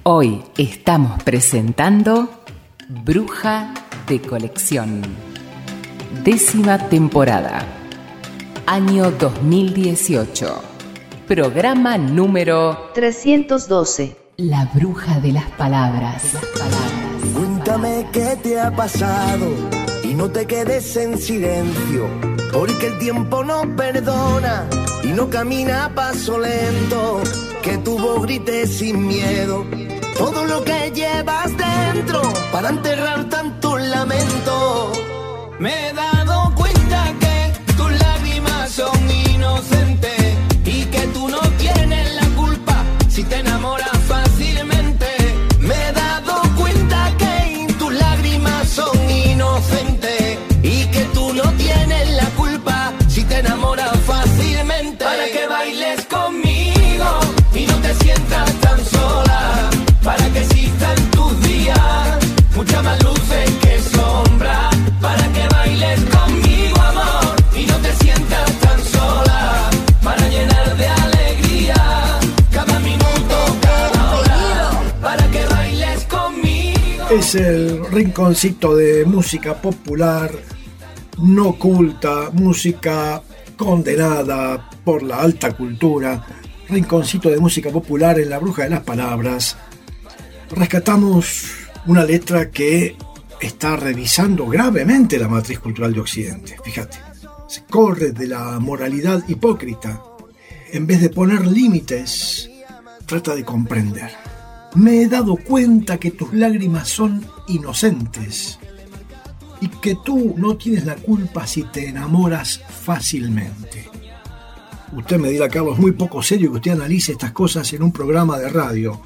Hoy estamos presentando Bruja de Colección. 10ª temporada. Año 2018. Programa número 312. La Bruja de las Palabras. Cuéntame qué te ha pasado y no te quedes en silencio, porque el tiempo no perdona y no camina a paso lento. Que tu voz grite sin miedo todo lo que llevas dentro para enterrar tanto lamento. Me he dado cuenta que tus lágrimas son inocentes y que tú no tienes la culpa si te enamoras fácilmente. Me he dado cuenta que tus lágrimas son inocentes y que tú no tienes la culpa si te enamoras fácilmente. Para que bailes conmigo y no te sientas tan sola, para que existan tus días muchas más luces que sombras, para que bailes conmigo, amor, y no te sientas tan sola, para llenar de alegría cada minuto, cada hora, para que bailes conmigo. Es el rinconcito de música popular no culta, música condenada por la alta cultura, rinconcito de música popular en La Bruja de las Palabras. Rescatamos una letra que está revisando gravemente la matriz cultural de Occidente. Fíjate, se corre de la moralidad hipócrita. En vez de poner límites, trata de comprender. Me he dado cuenta que tus lágrimas son inocentes y que tú no tienes la culpa si te enamoras fácilmente. Usted me dirá, Carlos, muy poco serio que usted analice estas cosas en un programa de radio.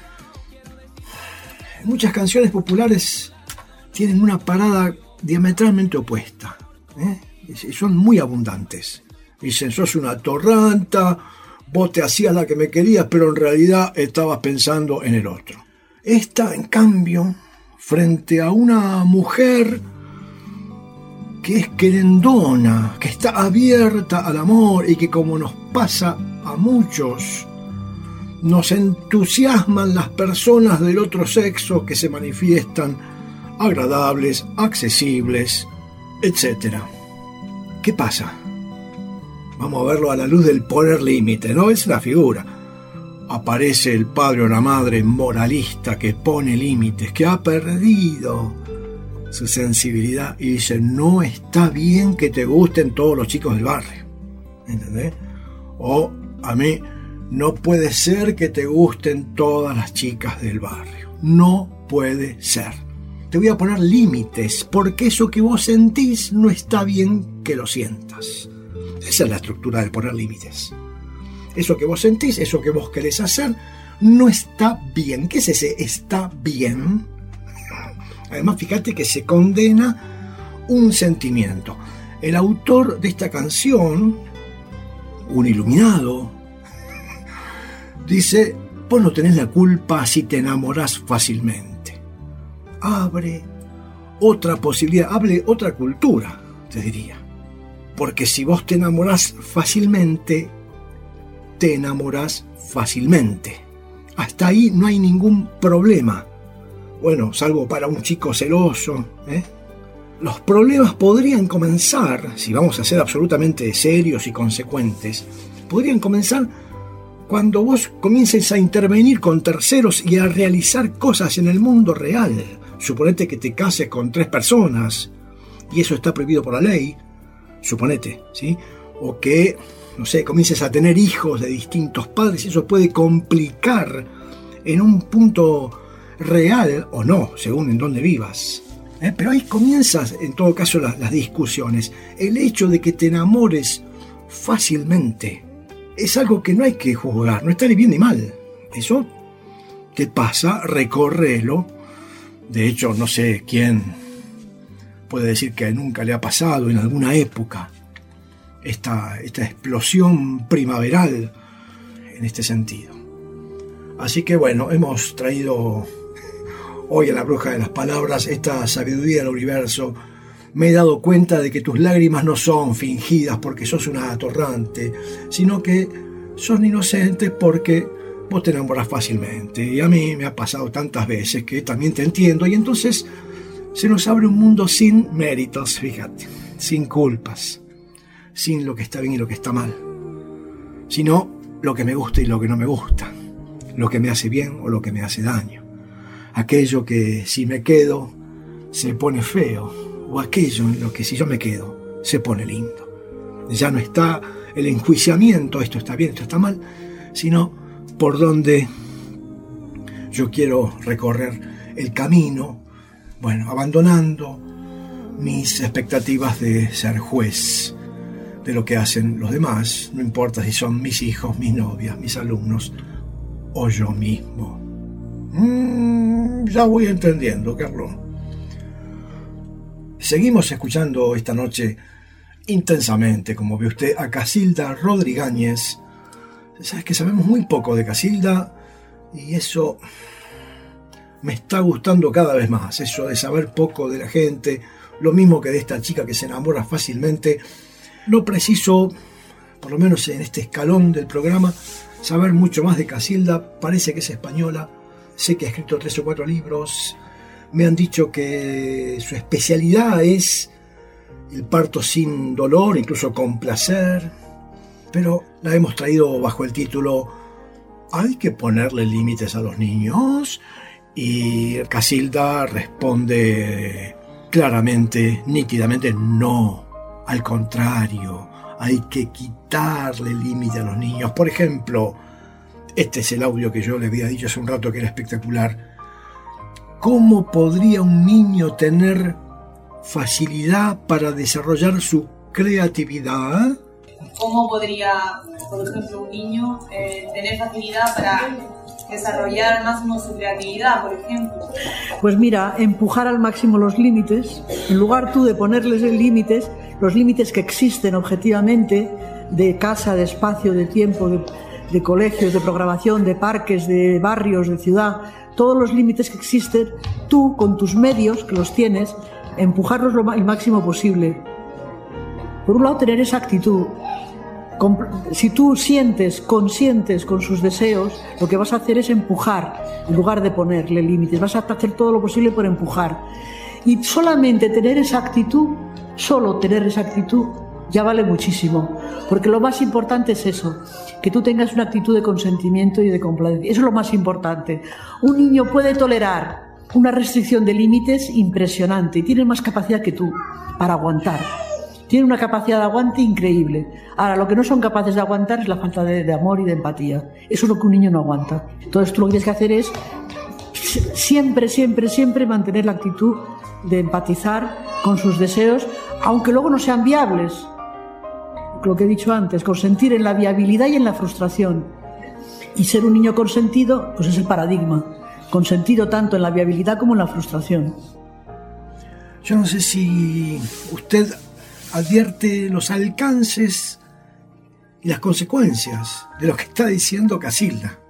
Muchas canciones populares tienen una parada diametralmente opuesta, son muy abundantes. Dicen, sos una atorranta, vos te hacías la que me querías, pero en realidad estabas pensando en el otro. Esta, en cambio, frente a una mujer que es querendona, que está abierta al amor y que, como nos pasa a muchos, nos entusiasman las personas del otro sexo que se manifiestan agradables, accesibles, etc. ¿Qué pasa? Vamos a verlo a la luz del poner límite, ¿no? Es la figura. Aparece el padre o la madre moralista que pone límites, que ha perdido su sensibilidad y dice, no está bien que te gusten todos los chicos del barrio, ¿entendés? O a mí, no puede ser que te gusten todas las chicas del barrio. No puede ser. Te voy a poner límites, porque eso que vos sentís no está bien que lo sientas. Esa es la estructura del poner límites. Eso que vos sentís, eso que vos querés hacer, no está bien. ¿Qué es ese está bien? Además, fíjate que se condena un sentimiento. El autor de esta canción, un iluminado, dice, vos no tenés la culpa si te enamorás fácilmente. Abre otra posibilidad, abre otra cultura, te diría. Porque si vos te enamorás fácilmente, te enamorás fácilmente. Hasta ahí no hay ningún problema. Bueno, salvo para un chico celoso, Los problemas podrían comenzar, si vamos a ser absolutamente serios y consecuentes, podrían comenzar cuando vos comiences a intervenir con terceros y a realizar cosas en el mundo real. Suponete que te cases con 3 personas y eso está prohibido por la ley, suponete, ¿sí? O que, no sé, comiences a tener hijos de distintos padres y eso puede complicar en un punto real o no, según en dónde vivas. Pero ahí comienzan, en todo caso, las discusiones. El hecho de que te enamores fácilmente es algo que no hay que juzgar, no está ni bien ni mal. Eso te pasa, recórrelo. De hecho, no sé quién puede decir que nunca le ha pasado en alguna época esta explosión primaveral en este sentido. Así que bueno, hemos traído hoy en La Bruja de las Palabras esta sabiduría del universo. Me he dado cuenta de que tus lágrimas no son fingidas porque sos una atorrante, sino que son inocentes porque vos te enamorás fácilmente, y a mí me ha pasado tantas veces que también te entiendo, y entonces se nos abre un mundo sin méritos, fíjate, sin culpas, sin lo que está bien y lo que está mal, sino lo que me gusta y lo que no me gusta, lo que me hace bien o lo que me hace daño, aquello que si me quedo se pone feo, o aquello en lo que si yo me quedo se pone lindo. Ya no está el enjuiciamiento, esto está bien, esto está mal, sino por donde yo quiero recorrer el camino, bueno, abandonando mis expectativas de ser juez de lo que hacen los demás, no importa si son mis hijos, mis novias, mis alumnos o yo mismo. Ya voy entendiendo, Carlos. Seguimos escuchando esta noche intensamente, como ve usted, a Casilda Rodríguez. Sabes que sabemos muy poco de Casilda y eso me está gustando cada vez más, eso de saber poco de la gente, lo mismo que de esta chica que se enamora fácilmente. No preciso, por lo menos en este escalón del programa, saber mucho más de Casilda. Parece que es española, sé que ha escrito 3 o 4 libros, me han dicho que su especialidad es el parto sin dolor, incluso con placer, pero la hemos traído bajo el título ¿Hay que ponerle límites a los niños? Y Casilda responde claramente, nítidamente, no, al contrario, hay que quitarle límite a los niños. Por ejemplo, este es el audio que yo le había dicho hace un rato que era espectacular. ¿Cómo podría un niño tener facilidad para desarrollar su creatividad? ¿Cómo podría, por ejemplo, un niño tener facilidad para desarrollar al máximo su creatividad, por ejemplo? Pues mira, empujar al máximo los límites, en lugar tú de ponerles límites, los límites que existen objetivamente, de casa, de espacio, de tiempo, de colegios, de programación, de parques, de barrios, de ciudad, todos los límites que existen, tú con tus medios, que los tienes, empujarlos el máximo posible. Por un lado, tener esa actitud. Si tú consientes con sus deseos, lo que vas a hacer es empujar, en lugar de ponerle límites. Vas a hacer todo lo posible por empujar. Y solamente tener esa actitud, ya vale muchísimo. Porque lo más importante es eso, que tú tengas una actitud de consentimiento y de complacencia. Eso es lo más importante. Un niño puede tolerar una restricción de límites impresionante y tiene más capacidad que tú para aguantar. Tiene una capacidad de aguante increíble. Ahora, lo que no son capaces de aguantar es la falta de amor y de empatía. Eso es lo que un niño no aguanta. Entonces tú lo que tienes que hacer es siempre mantener la actitud de empatizar con sus deseos, aunque luego no sean viables. Lo que he dicho antes, consentir en la viabilidad y en la frustración. Y ser un niño consentido, pues es el paradigma. Consentido tanto en la viabilidad como en la frustración. Yo no sé si usted advierte los alcances y las consecuencias de lo que está diciendo Casilda.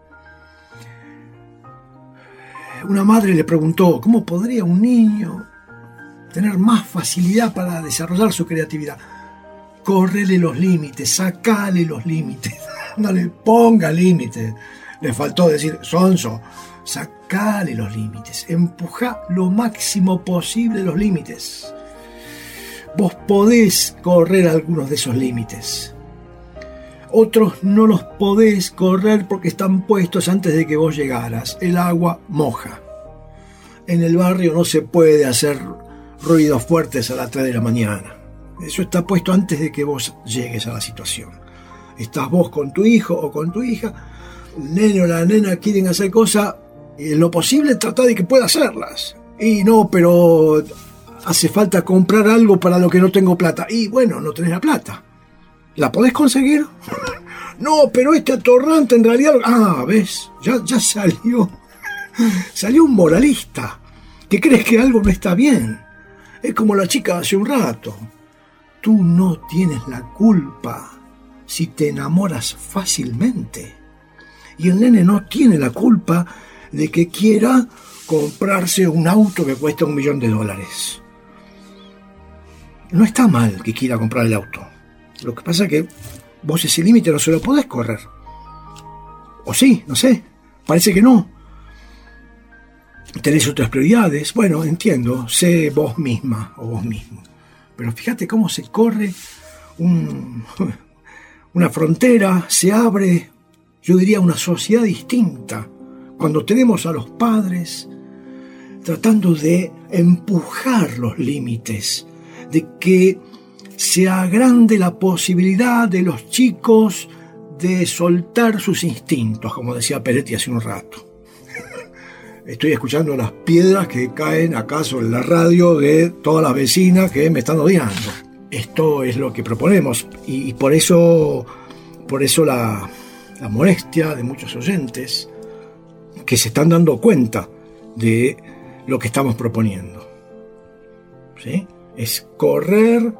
Una madre le preguntó, ¿cómo podría un niño tener más facilidad para desarrollar su creatividad? Córrele los límites, sacale los límites, no le ponga límites. Le faltó decir, sonso, sacale los límites, empuja lo máximo posible los límites. Vos podés correr algunos de esos límites. Otros no los podés correr porque están puestos antes de que vos llegaras. El agua moja. En el barrio no se puede hacer ruidos fuertes a las 3 de la mañana. Eso está puesto antes de que vos llegues a la situación. Estás vos con tu hijo o con tu hija, el nene o la nena quieren hacer cosas, y en lo posible trata de que pueda hacerlas. Y no, pero hace falta comprar algo para lo que no tengo plata. Y bueno, no tenés la plata. ¿La podés conseguir? No, pero este atorrante en realidad... Ah, ¿ves? Ya salió. Salió un moralista que crees que algo no está bien. Es como la chica hace un rato. Tú no tienes la culpa si te enamoras fácilmente. Y el nene no tiene la culpa de que quiera comprarse un auto que cuesta $1.000.000. No está mal que quiera comprar el auto. Lo que pasa es que vos ese límite no se lo podés correr. O sí, no sé, parece que no. Tenés otras prioridades. Bueno, entiendo, sé vos misma o vos mismo. Pero fíjate cómo se corre una frontera, se abre, yo diría, una sociedad distinta. Cuando tenemos a los padres tratando de empujar los límites, de que se agrande la posibilidad de los chicos de soltar sus instintos, como decía Peretti hace un rato. Estoy escuchando las piedras que caen acá sobre la radio de todas las vecinas que me están odiando. Esto es lo que proponemos y por eso la molestia de muchos oyentes que se están dando cuenta de lo que estamos proponiendo. ¿Sí? Es correr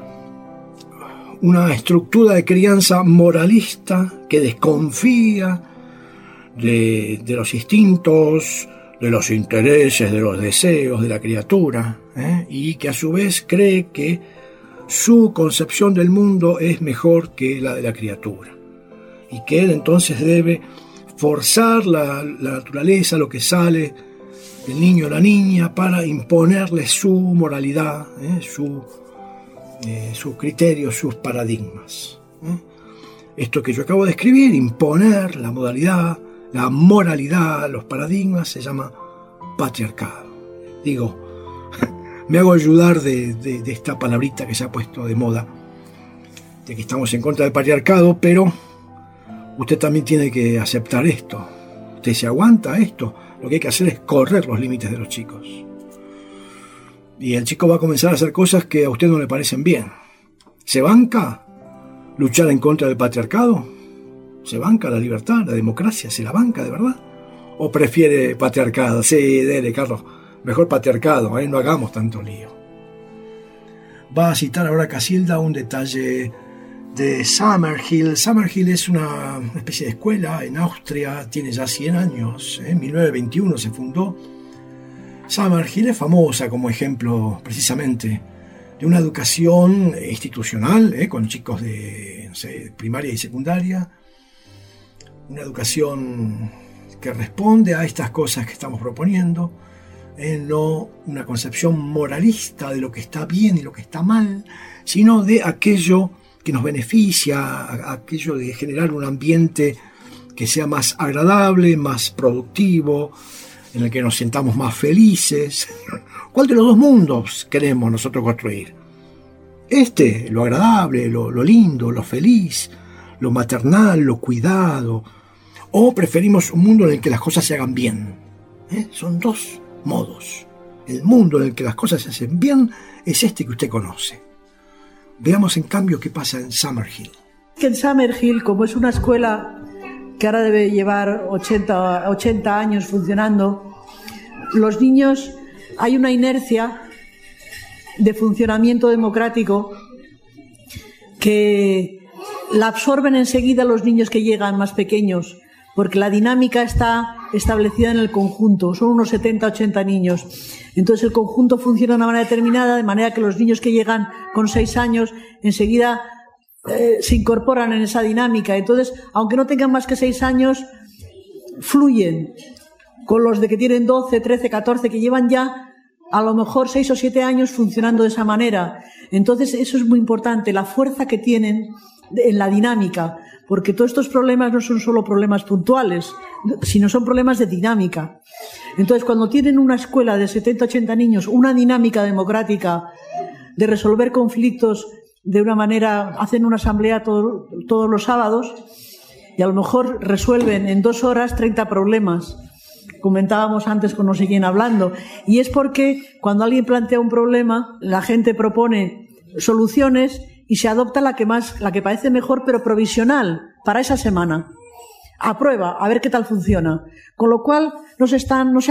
una estructura de crianza moralista que desconfía de los instintos, de los intereses, de los deseos de la criatura, y que a su vez cree que su concepción del mundo es mejor que la de la criatura y que él entonces debe forzar la naturaleza, lo que sale del niño o la niña, para imponerle su moralidad, sus criterios, sus paradigmas. Esto que yo acabo de escribir, imponer la modalidad, la moralidad, los paradigmas, se llama patriarcado. Digo, me hago ayudar de esta palabrita que se ha puesto de moda, de que estamos en contra del patriarcado, pero usted también tiene que aceptar esto. Usted se aguanta esto. Lo que hay que hacer es correr los límites de los chicos. Y el chico va a comenzar a hacer cosas que a usted no le parecen bien. ¿Se banca luchar en contra del patriarcado? ¿Se banca la libertad, la democracia? ¿Se la banca de verdad? ¿O prefiere patriarcado? Sí, dele, Carlos. Mejor patriarcado, no hagamos tanto lío. Va a citar ahora Casilda un detalle de Summerhill. Summerhill es una especie de escuela en Austria, tiene ya 100 años, en 1921 se fundó. Summerhill es famosa como ejemplo precisamente de una educación institucional, con chicos de primaria y secundaria, una educación que responde a estas cosas que estamos proponiendo, no una concepción moralista de lo que está bien y lo que está mal, sino de aquello que nos beneficia, aquello de generar un ambiente que sea más agradable, más productivo, en el que nos sintamos más felices. ¿Cuál de los dos mundos queremos nosotros construir? Lo agradable, lo lindo, lo feliz, lo maternal, lo cuidado, o preferimos un mundo en el que las cosas se hagan bien. Son dos modos. El mundo en el que las cosas se hacen bien es este que usted conoce. Veamos en cambio qué pasa en Summerhill. En Summerhill, como es una escuela que ahora debe llevar 80 años funcionando, los niños, hay una inercia de funcionamiento democrático que la absorben enseguida los niños que llegan más pequeños, porque la dinámica está establecida en el conjunto, son unos 70-80 niños. Entonces el conjunto funciona de una manera determinada, de manera que los niños que llegan con 6 años enseguida se incorporan en esa dinámica. Entonces, aunque no tengan más que 6 años, fluyen con los de que tienen 12, 13, 14, que llevan ya a lo mejor 6 o 7 años funcionando de esa manera. Entonces eso es muy importante, la fuerza que tienen en la dinámica, porque todos estos problemas no son solo problemas puntuales, sino son problemas de dinámica. Entonces, cuando tienen una escuela de 70-80 niños, una dinámica democrática de resolver conflictos de una manera, hacen una asamblea todos los sábados y a lo mejor resuelven en 2 horas 30 problemas. Comentábamos antes con no sé quién hablando, y es porque cuando alguien plantea un problema, la gente propone soluciones y se adopta la que parece mejor, pero provisional, para esa semana. A prueba, a ver qué tal funciona. Con lo cual no se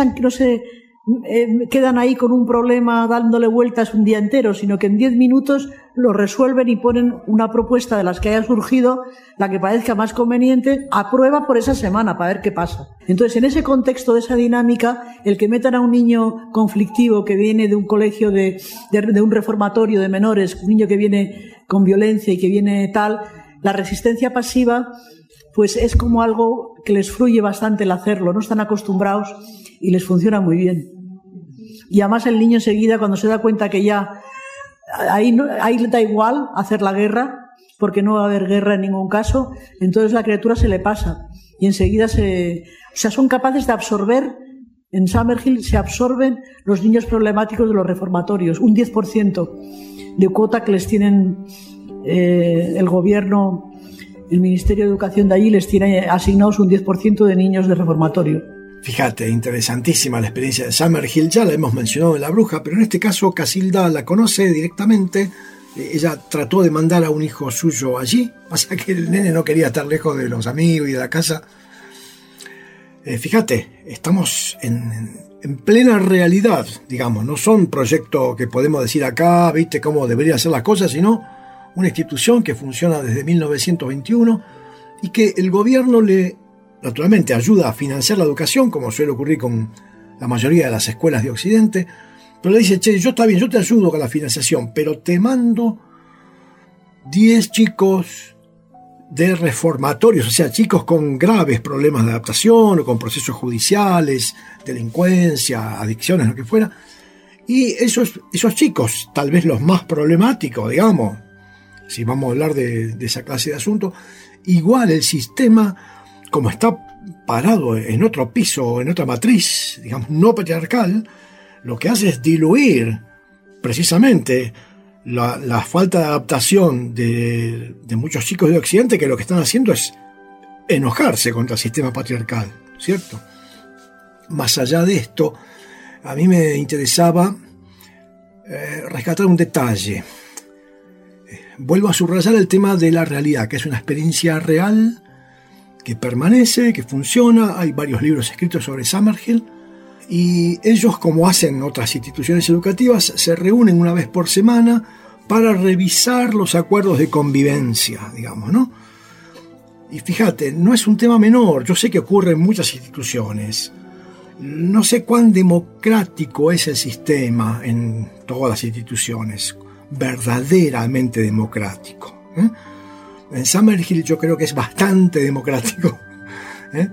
quedan ahí con un problema dándole vueltas un día entero, sino que en 10 minutos lo resuelven y ponen una propuesta de las que haya surgido, la que parezca más conveniente, a prueba por esa semana, para ver qué pasa. Entonces, en ese contexto de esa dinámica, el que metan a un niño conflictivo que viene de un colegio de un reformatorio de menores, un niño que viene con violencia y que viene tal, la resistencia pasiva, pues es como algo que les fluye bastante el hacerlo, no están acostumbrados y les funciona muy bien. Y además el niño enseguida, cuando se da cuenta que ya ahí le da igual hacer la guerra, porque no va a haber guerra en ningún caso, entonces la criatura se le pasa y enseguida son capaces de absorber. En Summerhill se absorben los niños problemáticos de los reformatorios, un 10% de cuota que les tienen el gobierno, el Ministerio de Educación de allí les tiene asignados un 10% de niños de reformatorio. Fíjate, interesantísima la experiencia de Summerhill, ya la hemos mencionado en La Bruja, pero en este caso Casilda la conoce directamente. Ella trató de mandar a un hijo suyo allí, pasa que el nene no quería estar lejos de los amigos y de la casa. Fíjate, estamos en plena realidad, digamos, no son proyectos que podemos decir acá, viste cómo deberían ser las cosas, sino una institución que funciona desde 1921 y que el gobierno le, naturalmente, ayuda a financiar la educación, como suele ocurrir con la mayoría de las escuelas de Occidente, pero le dice, che, está bien, yo te ayudo con la financiación, pero te mando 10 chicos de reformatorios, o sea, chicos con graves problemas de adaptación o con procesos judiciales, delincuencia, adicciones, lo que fuera. Y esos chicos, tal vez los más problemáticos, digamos, si vamos a hablar de esa clase de asuntos, igual el sistema, como está parado en otro piso, en otra matriz, digamos, no patriarcal, lo que hace es diluir precisamente la falta de adaptación de muchos chicos de Occidente, que lo que están haciendo es enojarse contra el sistema patriarcal, ¿cierto? Más allá de esto, a mí me interesaba rescatar un detalle. Vuelvo a subrayar el tema de la realidad, que es una experiencia real, que permanece, que funciona. Hay varios libros escritos sobre Summerhill, y ellos, como hacen otras instituciones educativas, se reúnen una vez por semana para revisar los acuerdos de convivencia, digamos, ¿no? Y fíjate, no es un tema menor, yo sé que ocurre en muchas instituciones. No sé cuán democrático es el sistema en todas las instituciones, verdaderamente democrático, ¿eh? En Summerhill yo creo que es bastante democrático, ¿eh?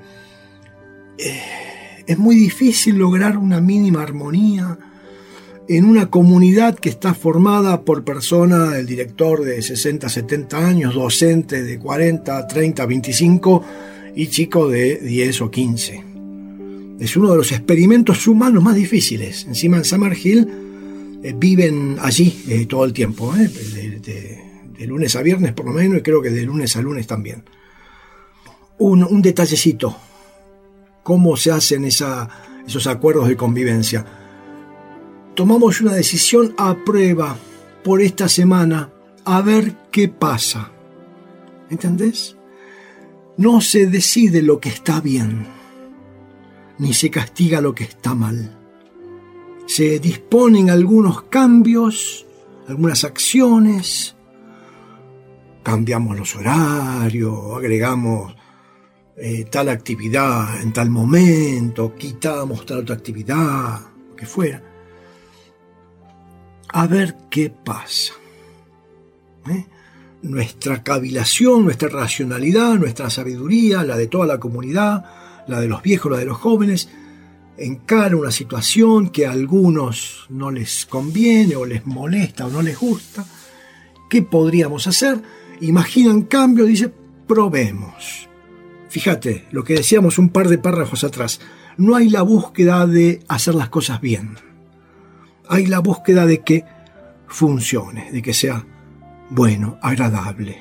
Es muy difícil lograr una mínima armonía en una comunidad que está formada por personas, el director de 60, 70 años, docentes de 40, 30, 25 y chicos de 10 o 15. Es uno de los experimentos humanos más difíciles. Encima en Summerhill viven allí todo el tiempo, de lunes a viernes por lo menos, y creo que de lunes a lunes también. Un detallecito. ¿Cómo se hacen esos acuerdos de convivencia? Tomamos una decisión a prueba por esta semana, a ver qué pasa. ¿Entendés? No se decide lo que está bien, ni se castiga lo que está mal. Se disponen algunos cambios, algunas acciones. Cambiamos los horarios, agregamos tal actividad en tal momento, quitamos tal otra actividad, lo que fuera. A ver qué pasa. Nuestra cavilación, nuestra racionalidad, nuestra sabiduría, la de toda la comunidad, la de los viejos, la de los jóvenes, encara una situación que a algunos no les conviene o les molesta o no les gusta. ¿Qué podríamos hacer? Imaginan cambio, dice, probemos. Fíjate, lo que decíamos un par de párrafos atrás, no hay la búsqueda de hacer las cosas bien. Hay la búsqueda de que funcione, de que sea bueno, agradable.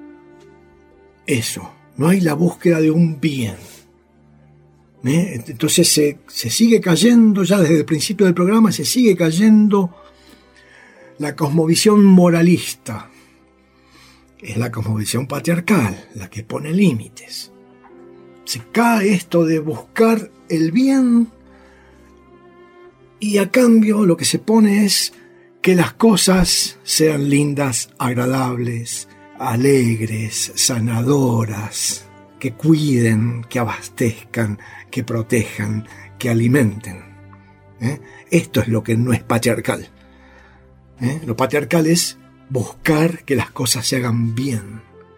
Eso, no hay la búsqueda de un bien. Entonces se sigue cayendo, ya desde el principio del programa, se sigue cayendo la cosmovisión moralista. Es la cosmovisión patriarcal, la que pone límites. Se cae esto de buscar el bien y a cambio lo que se pone es que las cosas sean lindas, agradables, alegres, sanadoras, que cuiden, que abastezcan, que protejan, que alimenten. Esto es lo que no es patriarcal. Lo patriarcal es buscar que las cosas se hagan bien,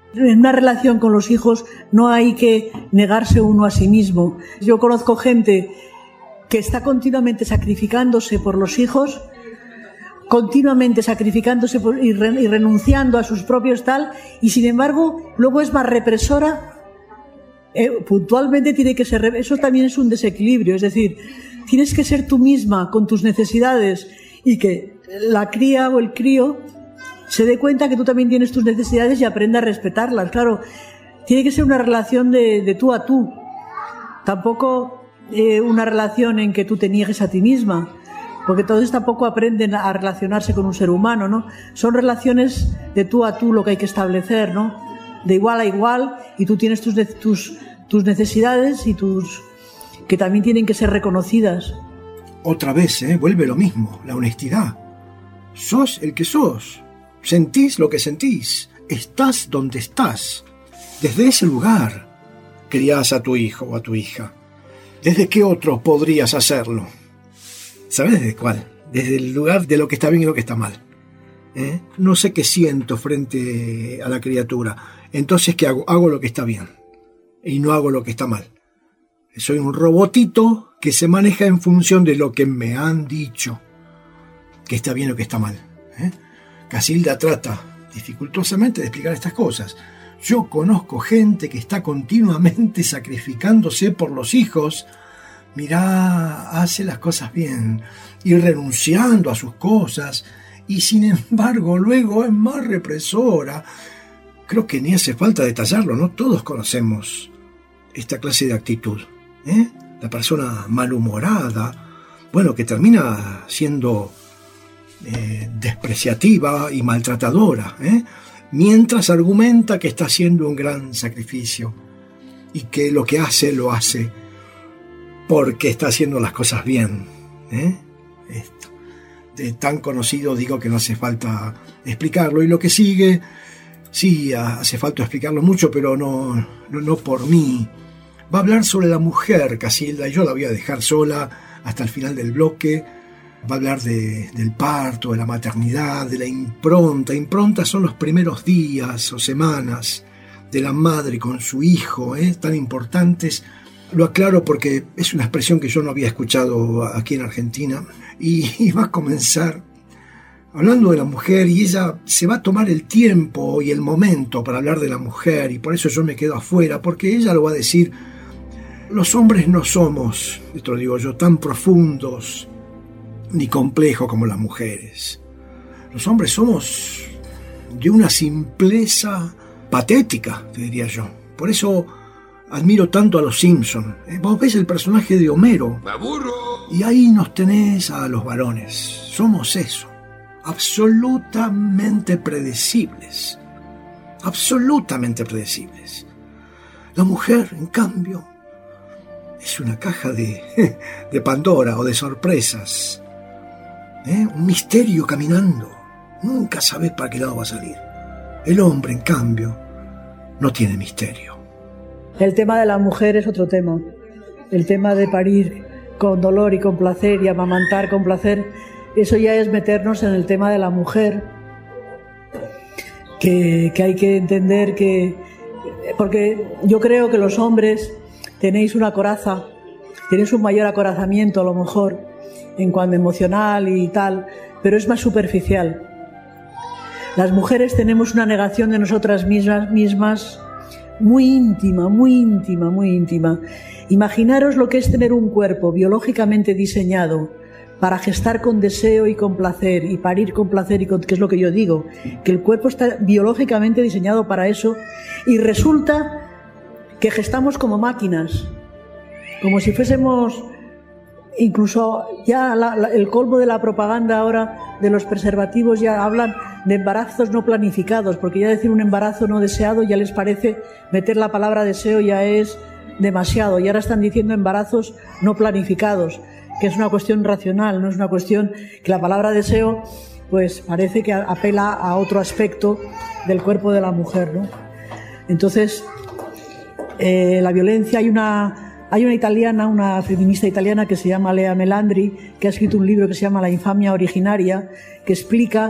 En una relación con los hijos no hay que negarse uno a sí mismo. Yo conozco gente que está continuamente sacrificándose por los hijos, continuamente sacrificándose y renunciando a sus propios tal, y sin embargo luego es más represora. Puntualmente tiene que ser, eso también es un desequilibrio, es decir, tienes que ser tú misma con tus necesidades y que la cría o el crío se dé cuenta que tú también tienes tus necesidades y aprenda a respetarlas. Claro, tiene que ser una relación de tú a tú, tampoco una relación en que tú te niegues a ti misma, porque todos tampoco aprenden a relacionarse con un ser humano, ¿no? Son relaciones de tú a tú lo que hay que establecer, ¿no? De igual a igual, y tú tienes tus necesidades y que también tienen que ser reconocidas. Otra vez, vuelve lo mismo, la honestidad. Sos el que sos, sentís lo que sentís, estás donde estás. Desde ese lugar criás a tu hijo o a tu hija. ¿Desde qué otro podrías hacerlo? ¿Sabes desde cuál? Desde el lugar de lo que está bien y lo que está mal. No sé qué siento frente a la criatura. Entonces, ¿qué hago? Hago lo que está bien y no hago lo que está mal. Soy un robotito que se maneja en función de lo que me han dicho que está bien o que está mal. Casilda trata dificultosamente de explicar estas cosas. Yo conozco gente que está continuamente sacrificándose por los hijos. Mirá, hace las cosas bien y renunciando a sus cosas, y sin embargo luego es más represora. Creo que ni hace falta detallarlo, ¿no? Todos conocemos esta clase de actitud. La persona malhumorada, bueno, que termina siendo despreciativa y maltratadora, mientras argumenta que está haciendo un gran sacrificio y que lo que hace lo hace porque está haciendo las cosas bien. Esto, de tan conocido, digo que no hace falta explicarlo, y lo que sigue, sí, hace falta explicarlo mucho, pero no por mí. Va a hablar sobre la mujer, Casilda, y yo la voy a dejar sola hasta el final del bloque. Va a hablar del parto, de la maternidad, de la impronta. Impronta son los primeros días o semanas de la madre con su hijo, tan importantes. Lo aclaro porque es una expresión que yo no había escuchado aquí en Argentina, y va a comenzar hablando de la mujer, y ella se va a tomar el tiempo y el momento para hablar de la mujer, y por eso yo me quedo afuera, porque ella lo va a decir. Los hombres no somos, esto lo digo yo, tan profundos ni complejos como las mujeres. Los hombres somos de una simpleza patética, te diría yo. Por eso admiro tanto a los Simpson. Vos ves el personaje de Homero, y ahí nos tenés a los varones. Somos eso, absolutamente predecibles. Absolutamente predecibles. La mujer, en cambio, es una caja de Pandora o de sorpresas. Un misterio caminando. Nunca sabes para qué lado va a salir. El hombre, en cambio, no tiene misterio. El tema de la mujer es otro tema. El tema de parir con dolor y con placer y amamantar con placer, eso ya es meternos en el tema de la mujer, que hay que entender que... Porque yo creo que los hombres tenéis una coraza, tenéis un mayor acorazamiento a lo mejor en cuanto emocional y tal, pero es más superficial. Las mujeres tenemos una negación de nosotras mismas muy íntima, muy íntima, muy íntima. Imaginaros lo que es tener un cuerpo biológicamente diseñado para gestar con deseo y con placer y parir con placer, que es lo que yo digo, que el cuerpo está biológicamente diseñado para eso, y resulta que gestamos como máquinas, como si fuésemos, incluso ya el colmo de la propaganda ahora de los preservativos, ya hablan de embarazos no planificados, porque ya decir un embarazo no deseado ya les parece, meter la palabra deseo ya es demasiado, y ahora están diciendo embarazos no planificados, que es una cuestión racional, no es una cuestión que la palabra deseo pues parece que apela a otro aspecto del cuerpo de la mujer, ¿no? Entonces la violencia, hay una italiana, una feminista italiana que se llama Lea Melandri, que ha escrito un libro que se llama La infamia originaria, que explica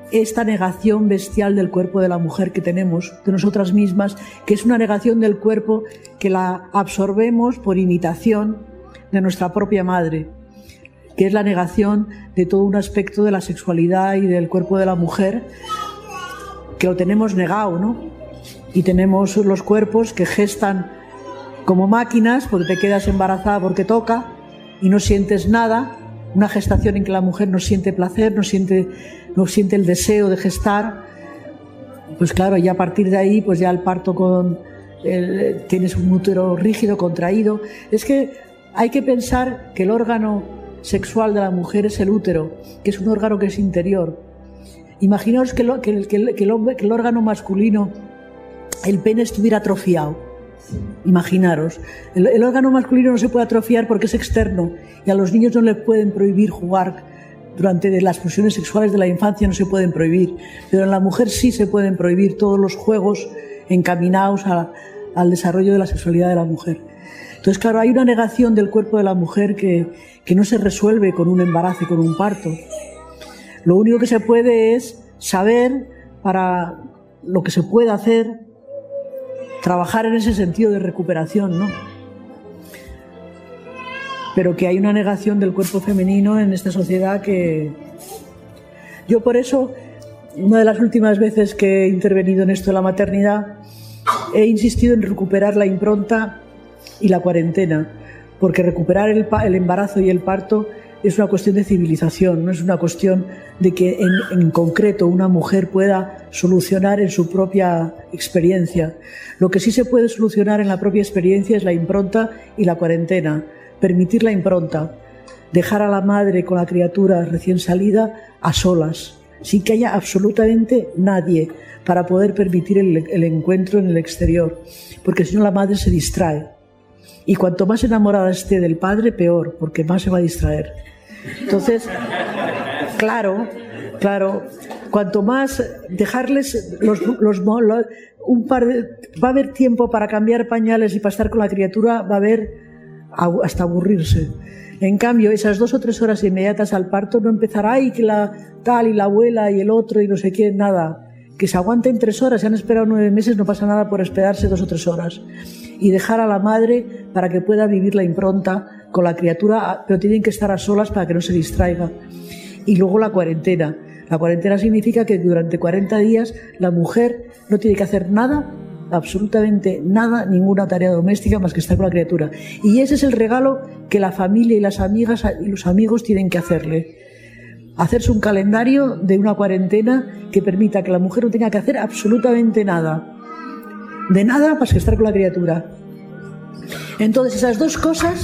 esta negación bestial del cuerpo de la mujer que tenemos, de nosotras mismas, que es una negación del cuerpo que la absorbemos por imitación de nuestra propia madre, que es la negación de todo un aspecto de la sexualidad y del cuerpo de la mujer, que lo tenemos negado, ¿no? Y tenemos los cuerpos que gestan como máquinas, porque te quedas embarazada porque toca y no sientes nada, una gestación en que la mujer no siente placer, no siente el deseo de gestar. Pues claro, ya a partir de ahí, pues ya el parto tienes un útero rígido, contraído. Es que hay que pensar que el órgano sexual de la mujer es el útero, que es un órgano que es interior. Imaginaos que el órgano masculino, el pene, estuviera atrofiado. Imaginaros, el órgano masculino no se puede atrofiar porque es externo y a los niños no les pueden prohibir jugar durante las pulsiones sexuales de la infancia, no se pueden prohibir, pero en la mujer sí se pueden prohibir todos los juegos encaminados al desarrollo de la sexualidad de la mujer. Entonces, claro, hay una negación del cuerpo de la mujer que no se resuelve con un embarazo y con un parto. Lo único que se puede es saber, para lo que se puede hacer, trabajar en ese sentido de recuperación, ¿no? Pero que hay una negación del cuerpo femenino en esta sociedad que... Yo por eso, una de las últimas veces que he intervenido en esto de la maternidad, he insistido en recuperar la impronta y la cuarentena, porque recuperar el embarazo y el parto es una cuestión de civilización, no es una cuestión de que en concreto una mujer pueda solucionar en su propia experiencia. Lo que sí se puede solucionar en la propia experiencia es la impronta y la cuarentena. Permitir la impronta, dejar a la madre con la criatura recién salida a solas, sin que haya absolutamente nadie para poder permitir el encuentro en el exterior, porque si no la madre se distrae. Y cuanto más enamorada esté del padre, peor, porque más se va a distraer. Entonces, claro, cuanto más dejarles va a haber tiempo para cambiar pañales y para estar con la criatura, va a haber hasta aburrirse. En cambio, esas 2 o 3 horas inmediatas al parto no empezará, ay, que la tal y la abuela y el otro y no sé qué, nada. Que se aguanten 3 horas, se han esperado 9 meses, no pasa nada por esperarse 2 o 3 horas. Y dejar a la madre para que pueda vivir la impronta con la criatura, pero tienen que estar a solas para que no se distraiga. Y luego la cuarentena. La cuarentena significa que durante 40 días la mujer no tiene que hacer nada, absolutamente nada, ninguna tarea doméstica más que estar con la criatura. Y ese es el regalo que la familia y las amigas y los amigos tienen que hacerle. Hacerse un calendario de una cuarentena que permita que la mujer no tenga que hacer absolutamente nada. De nada más que estar con la criatura. Entonces esas dos cosas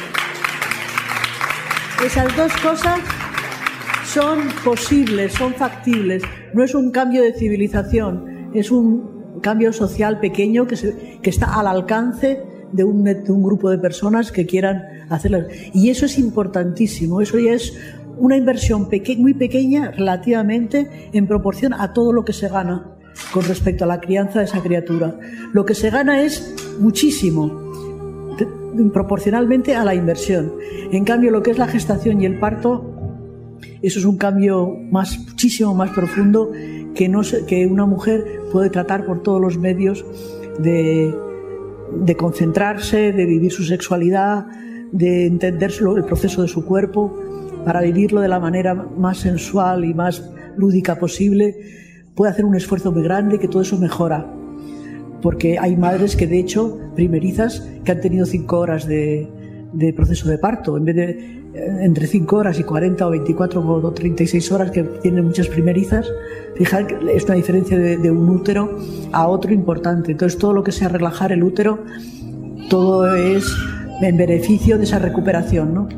son posibles, son factibles. No es un cambio de civilización, es un cambio social pequeño que está al alcance de un grupo de personas que quieran hacerlo. Y eso es importantísimo, eso ya es una inversión muy pequeña relativamente en proporción a todo lo que se gana con respecto a la crianza de esa criatura. Lo que se gana es muchísimo proporcionalmente a la inversión. En cambio, lo que es la gestación y el parto, eso es un cambio muchísimo más profundo que una mujer puede tratar por todos los medios de concentrarse, de vivir su sexualidad, de entender el proceso de su cuerpo, para vivirlo de la manera más sensual y más lúdica posible. Puede hacer un esfuerzo muy grande, que todo eso mejora, porque hay madres que de hecho, primerizas, que han tenido 5 horas de proceso de parto, en vez de entre 5 horas y 40 o 24 o 36 horas que tienen muchas primerizas. Fijar que es una diferencia de un útero a otro importante. Entonces todo lo que sea relajar el útero, todo es en beneficio de esa recuperación, ¿no?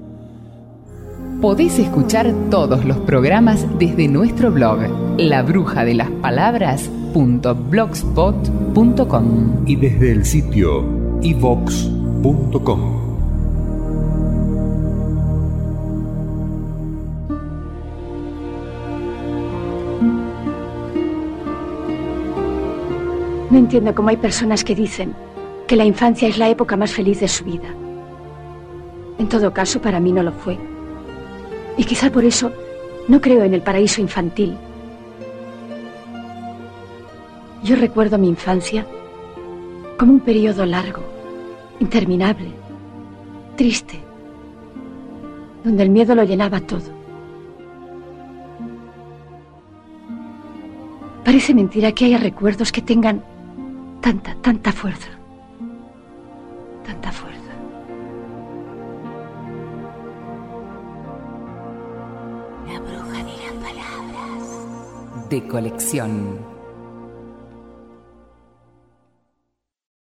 Podés escuchar todos los programas desde nuestro blog, labrujadelaspalabras.blogspot.com, y desde el sitio ivox.com. No entiendo cómo hay personas que dicen que la infancia es la época más feliz de su vida. En todo caso, para mí no lo fue. Y quizá por eso no creo en el paraíso infantil, Yo recuerdo mi infancia como un periodo largo, interminable, triste, donde el miedo lo llenaba todo. Parece mentira que haya recuerdos que tengan tanta fuerza. Tanta fuerza. La bruja de las palabras. De colección.